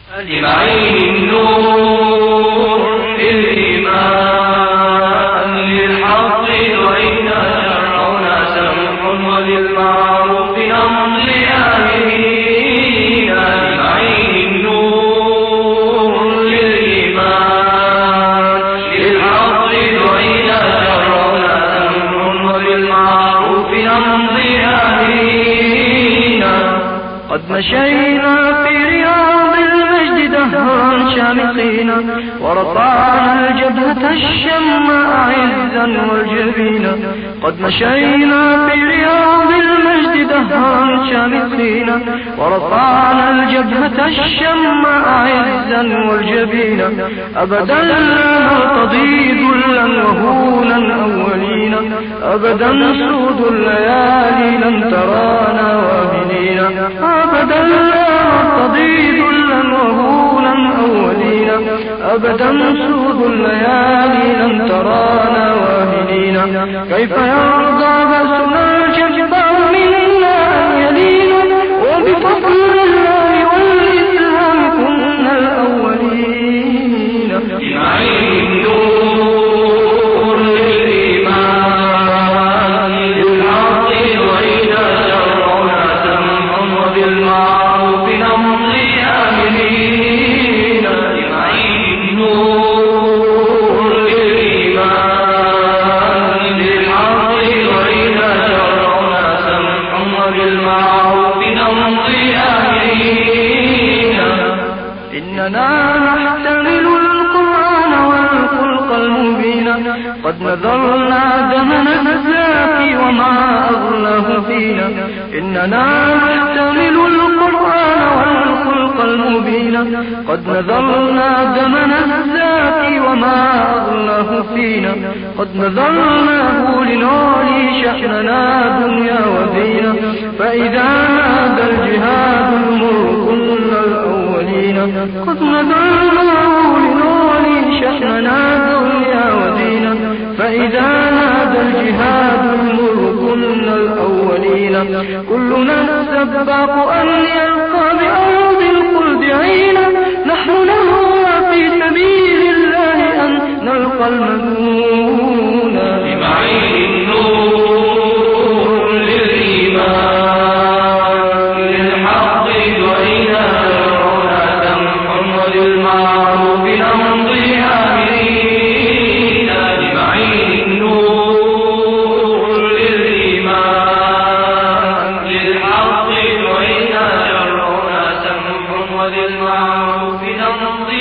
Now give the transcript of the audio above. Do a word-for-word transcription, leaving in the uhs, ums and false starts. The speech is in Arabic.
لمعين النور الإيمان للحق وإنا شرعنا سمح وللمعروف نمضي آمنين. لمعين النور للإيمان للحق وإنا شرعنا سمح وللمعروف نمضي آمنين. قد مشينا في رياض المجد دهرا شامخين ورفعنا الجبهة الشماء عزا والجبينا. قد مشينا في رياض المجد دهرا شامخين ورفعنا الجبهة الشماء عزا والجبينا. أبدا لا نرتضي ذلا وهونا أولين أبدا سود الليالي لن ترانا واهنين. أبدا لا نرتضي ذلا وهونا أولين أبدا سود الليالي لن ترانا واهنين. كيف يرضى بأسنا الجبار منا أن يلينا وبفضل الله والإسلام كنا الأولين. لمعين النور للإيمان للحق وإذا شرعنا سمح وبالمعروف نمضي آمنين. لمعين النور للإيمان للحق وإذا شرعنا سمح وبالمعروف نمضي آمنين. إننا نحتمل القرآن والخلق المبين قد نذرنا دمنا الزاكي وما أغلاه فينا. إننا نحتمل القرآن والخلق المبين قد نذرنا دمنا الزاكي وما أغلاه فينا. قد نذرناه لنعلي شأننا دنيا ودينا فإذا نادى الجهاد المر كنا الأولين. قد نذرناه لنعلي شأننا دنيا ودينا فإذا نادى الجهاد المر كنا الأولين. كلنا السباق أن يلقى بأرض الخلد عينا نحن نهوى في سبيل الله أن نلقى المنون. لمعين النور للإيمان للحق وإذا شرعنا سمح وللمعروف نمضي آمنين. لمعين النور للإيمان للحق وإذا شرعنا سمح وللمعروف نمضي